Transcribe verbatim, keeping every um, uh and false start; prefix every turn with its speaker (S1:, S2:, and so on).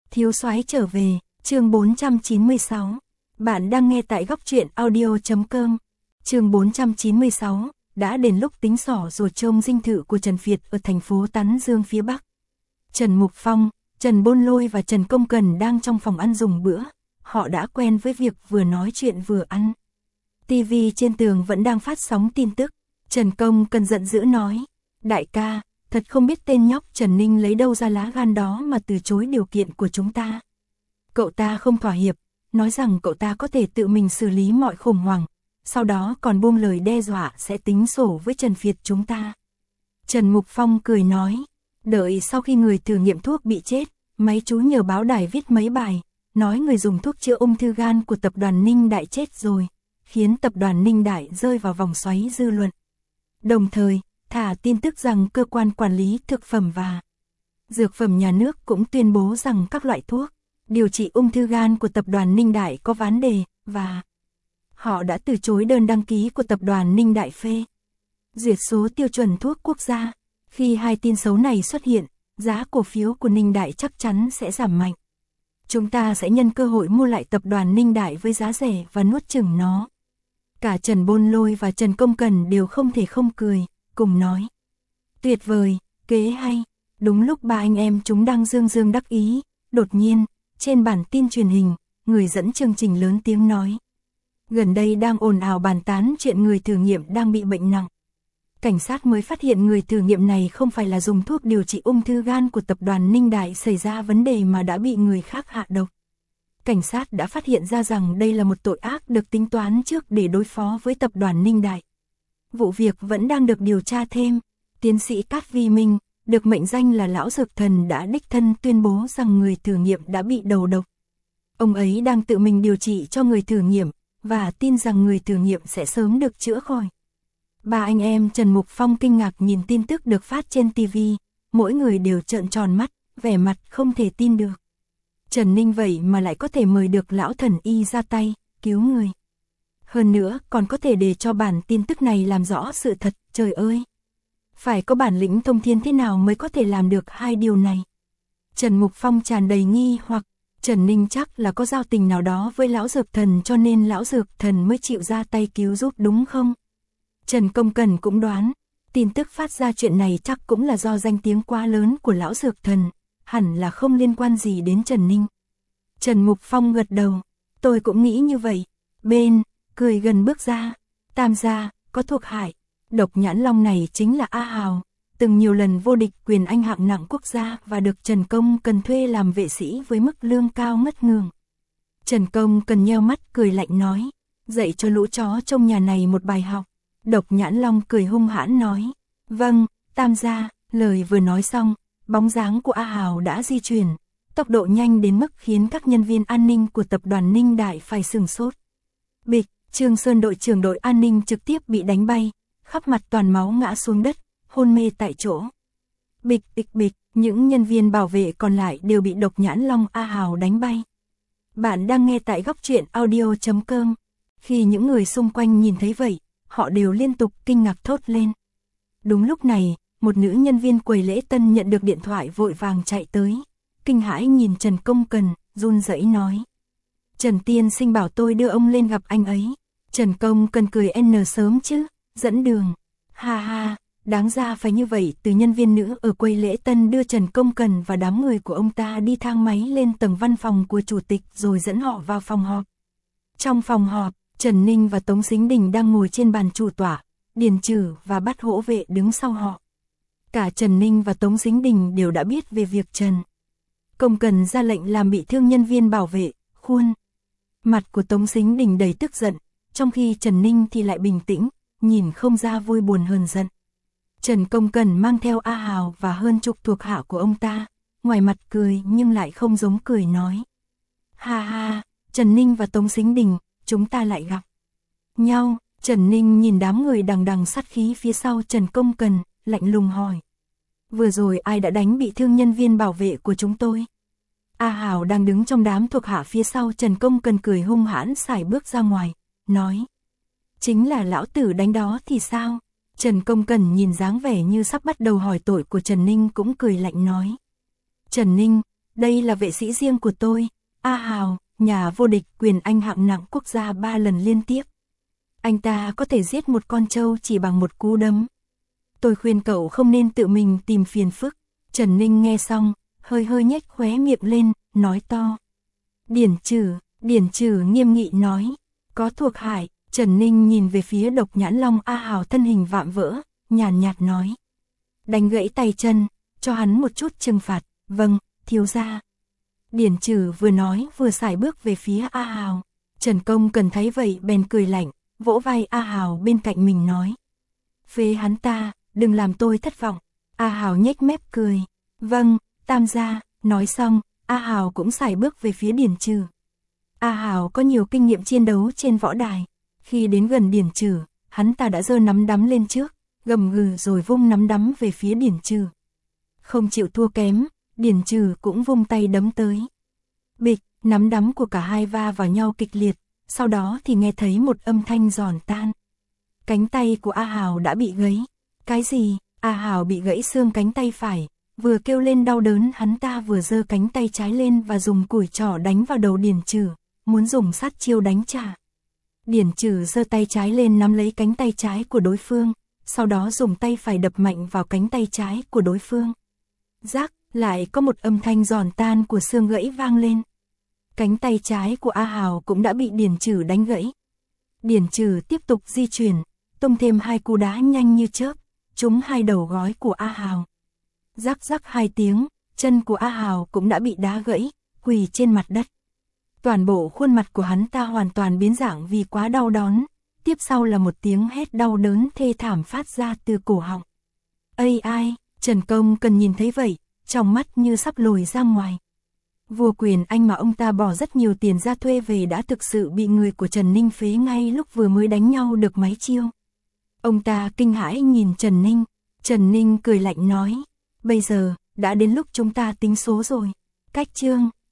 S1: Thiếu soái trở về, chương bốn trăm chín mươi sáu. Bạn đang nghe tại góc truyện audio chấm com. Chương bốn trăm chín mươi sáu, đã đến lúc tính sổ rồi trông dinh thự của Trần Việt ở thành phố Tán Dương phía Bắc. Trần Mục Phong, Trần Bôn Lôi và Trần Công Cần đang trong phòng ăn dùng bữa. Họ đã quen với việc vừa nói chuyện vừa ăn. ti vi trên tường vẫn đang phát sóng tin tức. Trần Công Cần giận dữ nói: đại ca, thật không biết tên nhóc Trần Ninh lấy đâu ra lá gan đó mà từ chối điều kiện của chúng ta. Cậu ta không thỏa hiệp, nói rằng cậu ta có thể tự mình xử lý mọi khủng hoảng, sau đó còn buông lời đe dọa sẽ tính sổ với Trần Việt chúng ta. Trần Mục Phong cười nói: đợi sau khi người thử nghiệm thuốc bị chết, mấy chú nhờ báo đài viết mấy bài, nói người dùng thuốc chữa ung thư gan của tập đoàn Ninh Đại chết rồi, khiến tập đoàn Ninh Đại rơi vào vòng xoáy dư luận. Đồng thời, thả tin tức rằng cơ quan quản lý thực phẩm và dược phẩm nhà nước cũng tuyên bố rằng các loại thuốc điều trị ung thư gan của tập đoàn Ninh Đại có vấn đề, và họ đã từ chối đơn đăng ký của tập đoàn Ninh Đại phê duyệt số tiêu chuẩn thuốc quốc gia. Khi hai tin xấu này xuất hiện, giá cổ phiếu của Ninh Đại chắc chắn sẽ giảm mạnh. Chúng ta sẽ nhân cơ hội mua lại tập đoàn Ninh Đại với giá rẻ và nuốt chửng nó. Cả Trần Bôn Lôi và Trần Công Cần đều không thể không cười, cùng nói: tuyệt vời, kế hay. Đúng lúc ba anh em chúng đang dương dương đắc ý, đột nhiên, trên bản tin truyền hình, người dẫn chương trình lớn tiếng nói: gần đây đang ồn ào bàn tán chuyện người thử nghiệm đang bị bệnh nặng. Cảnh sát mới phát hiện người thử nghiệm này không phải là dùng thuốc điều trị ung thư gan của tập đoàn Ninh Đại xảy ra vấn đề mà đã bị người khác hạ độc. Cảnh sát đã phát hiện ra rằng đây là một tội ác được tính toán trước để đối phó với tập đoàn Ninh Đại. Vụ việc vẫn đang được điều tra thêm. Tiến sĩ Cát Vi Minh, được mệnh danh là Lão Dược Thần, đã đích thân tuyên bố rằng người thử nghiệm đã bị đầu độc. Ông ấy đang tự mình điều trị cho người thử nghiệm, và tin rằng người thử nghiệm sẽ sớm được chữa khỏi. Ba anh em Trần Mục Phong kinh ngạc nhìn tin tức được phát trên ti vi, mỗi người đều trợn tròn mắt, vẻ mặt không thể tin được. Trần Ninh vậy mà lại có thể mời được lão thần y ra tay, cứu người. Hơn nữa còn có thể để cho bản tin tức này làm rõ sự thật, trời ơi! Phải có bản lĩnh thông thiên thế nào mới có thể làm được hai điều này? Trần Mục Phong tràn đầy nghi hoặc, Trần Ninh chắc là có giao tình nào đó với Lão Dược Thần cho nên Lão Dược Thần mới chịu ra tay cứu giúp đúng không? Trần Công Cần cũng đoán, tin tức phát ra chuyện này chắc cũng là do danh tiếng quá lớn của Lão Dược Thần, hẳn là không liên quan gì đến Trần Ninh. Trần Mục Phong gật đầu, tôi cũng nghĩ như vậy. Bên, cười gần bước ra, Tam gia, có thuộc Hải, Độc Nhãn Long này chính là A Hào, từng nhiều lần vô địch quyền anh hạng nặng quốc gia và được Trần Công Cần thuê làm vệ sĩ với mức lương cao ngất ngường. Trần Công Cần nheo mắt cười lạnh nói: dạy cho lũ chó trong nhà này một bài học. Độc Nhãn Long cười hung hãn nói: vâng, Tam gia. Lời vừa nói xong, bóng dáng của A Hào đã di chuyển, tốc độ nhanh đến mức khiến các nhân viên an ninh của tập đoàn Ninh Đại phải sửng sốt. Bịch, Trương Sơn đội trưởng đội an ninh trực tiếp bị đánh bay, khắp mặt toàn máu ngã xuống đất, hôn mê tại chỗ. Bịch bịch bịch, những nhân viên bảo vệ còn lại đều bị Độc Nhãn Long A Hào đánh bay. Bạn đang nghe tại góc truyện audio chấm com. Khi những người xung quanh nhìn thấy vậy, họ đều liên tục kinh ngạc thốt lên. Đúng lúc này, một nữ nhân viên quầy lễ tân nhận được điện thoại vội vàng chạy tới, kinh hãi nhìn Trần Công Cần, run rẩy nói: Trần tiên sinh bảo tôi đưa ông lên gặp anh ấy. Trần Công Cần cười n sớm chứ, dẫn đường. Ha ha, đáng ra phải như vậy. Từ nhân viên nữ ở quầy lễ tân đưa Trần Công Cần và đám người của ông ta đi thang máy lên tầng văn phòng của chủ tịch rồi dẫn họ vào phòng họp. Trong phòng họp, Trần Ninh và Tống Sính Đình đang ngồi trên bàn chủ tọa, Điền Trử và Bát Hỗ Vệ đứng sau họ. Cả Trần Ninh và Tống Sính Đình đều đã biết về việc Trần Công Cần ra lệnh làm bị thương nhân viên bảo vệ. Khuôn mặt của Tống Sính Đình đầy tức giận, trong khi Trần Ninh thì lại bình tĩnh, nhìn không ra vui buồn hờn giận. Trần Công Cần mang theo A Hào và hơn chục thuộc hạ của ông ta, ngoài mặt cười nhưng lại không giống cười nói: ha ha, Trần Ninh và Tống Sính Đình, chúng ta lại gặp nhau. Trần Ninh nhìn đám người đằng đằng sát khí phía sau Trần Công Cần, lạnh lùng hỏi: vừa rồi ai đã đánh bị thương nhân viên bảo vệ của chúng tôi? A Hào đang đứng trong đám thuộc hạ phía sau Trần Công Cần cười hung hãn sải bước ra ngoài, nói: chính là lão tử đánh đó thì sao? Trần Công Cần nhìn dáng vẻ như sắp bắt đầu hỏi tội của Trần Ninh cũng cười lạnh nói: Trần Ninh, đây là vệ sĩ riêng của tôi, A Hào, nhà vô địch quyền Anh hạng nặng quốc gia ba lần liên tiếp. Anh ta có thể giết một con trâu chỉ bằng một cú đấm. Tôi khuyên cậu không nên tự mình tìm phiền phức. Trần Ninh nghe xong, hơi hơi nhếch khóe miệng lên, nói to. Điển Trừ, Điển Trừ nghiêm nghị nói, có thuộc hại. Trần Ninh nhìn về phía Độc Nhãn Long A Hào thân hình vạm vỡ, nhàn nhạt nói. Đánh gãy tay chân, cho hắn một chút trừng phạt, vâng, thiếu gia. Điển Trừ vừa nói vừa sải bước về phía A Hào. Trần Công Cần thấy vậy bèn cười lạnh, vỗ vai A Hào bên cạnh mình nói. Phế hắn ta, đừng làm tôi thất vọng. A Hào nhếch mép cười. Vâng, tam gia. Nói xong, A Hào cũng sải bước về phía Điển Trừ. A Hào có nhiều kinh nghiệm chiến đấu trên võ đài. Khi đến gần Điển Trừ, hắn ta đã giơ nắm đấm lên trước, gầm gừ rồi vung nắm đấm về phía Điển Trừ. Không chịu thua kém, Điển Trừ cũng vung tay đấm tới. Bịch, nắm đấm của cả hai va vào nhau kịch liệt, sau đó thì nghe thấy một âm thanh giòn tan. Cánh tay của A Hào đã bị gãy. Cái gì? A Hào bị gãy xương cánh tay phải, vừa kêu lên đau đớn hắn ta vừa giơ cánh tay trái lên và dùng củi trỏ đánh vào đầu Điển Trừ, muốn dùng sát chiêu đánh trả. Điển Trừ giơ tay trái lên nắm lấy cánh tay trái của đối phương, sau đó dùng tay phải đập mạnh vào cánh tay trái của đối phương. Rắc, lại có một âm thanh giòn tan của xương gãy vang lên. Cánh tay trái của A Hào cũng đã bị Điển Trừ đánh gãy. Điển Trừ tiếp tục di chuyển, tung thêm hai cú đá nhanh như chớp, trúng hai đầu gối của A Hào. Rắc rắc hai tiếng, chân của A Hào cũng đã bị đá gãy, quỳ trên mặt đất. Toàn bộ khuôn mặt của hắn ta hoàn toàn biến dạng vì quá đau đớn, tiếp sau là một tiếng hét đau đớn thê thảm phát ra từ cổ họng. Ây ai, Trần Công Cần nhìn thấy vậy, trong mắt như sắp lồi ra ngoài. Vua quyền Anh mà ông ta bỏ rất nhiều tiền ra thuê về đã thực sự bị người của Trần Ninh phế ngay lúc vừa mới đánh nhau được mấy chiêu. Ông ta kinh hãi nhìn Trần Ninh, Trần Ninh cười lạnh nói, bây giờ, đã đến lúc chúng ta tính số rồi. Cách chương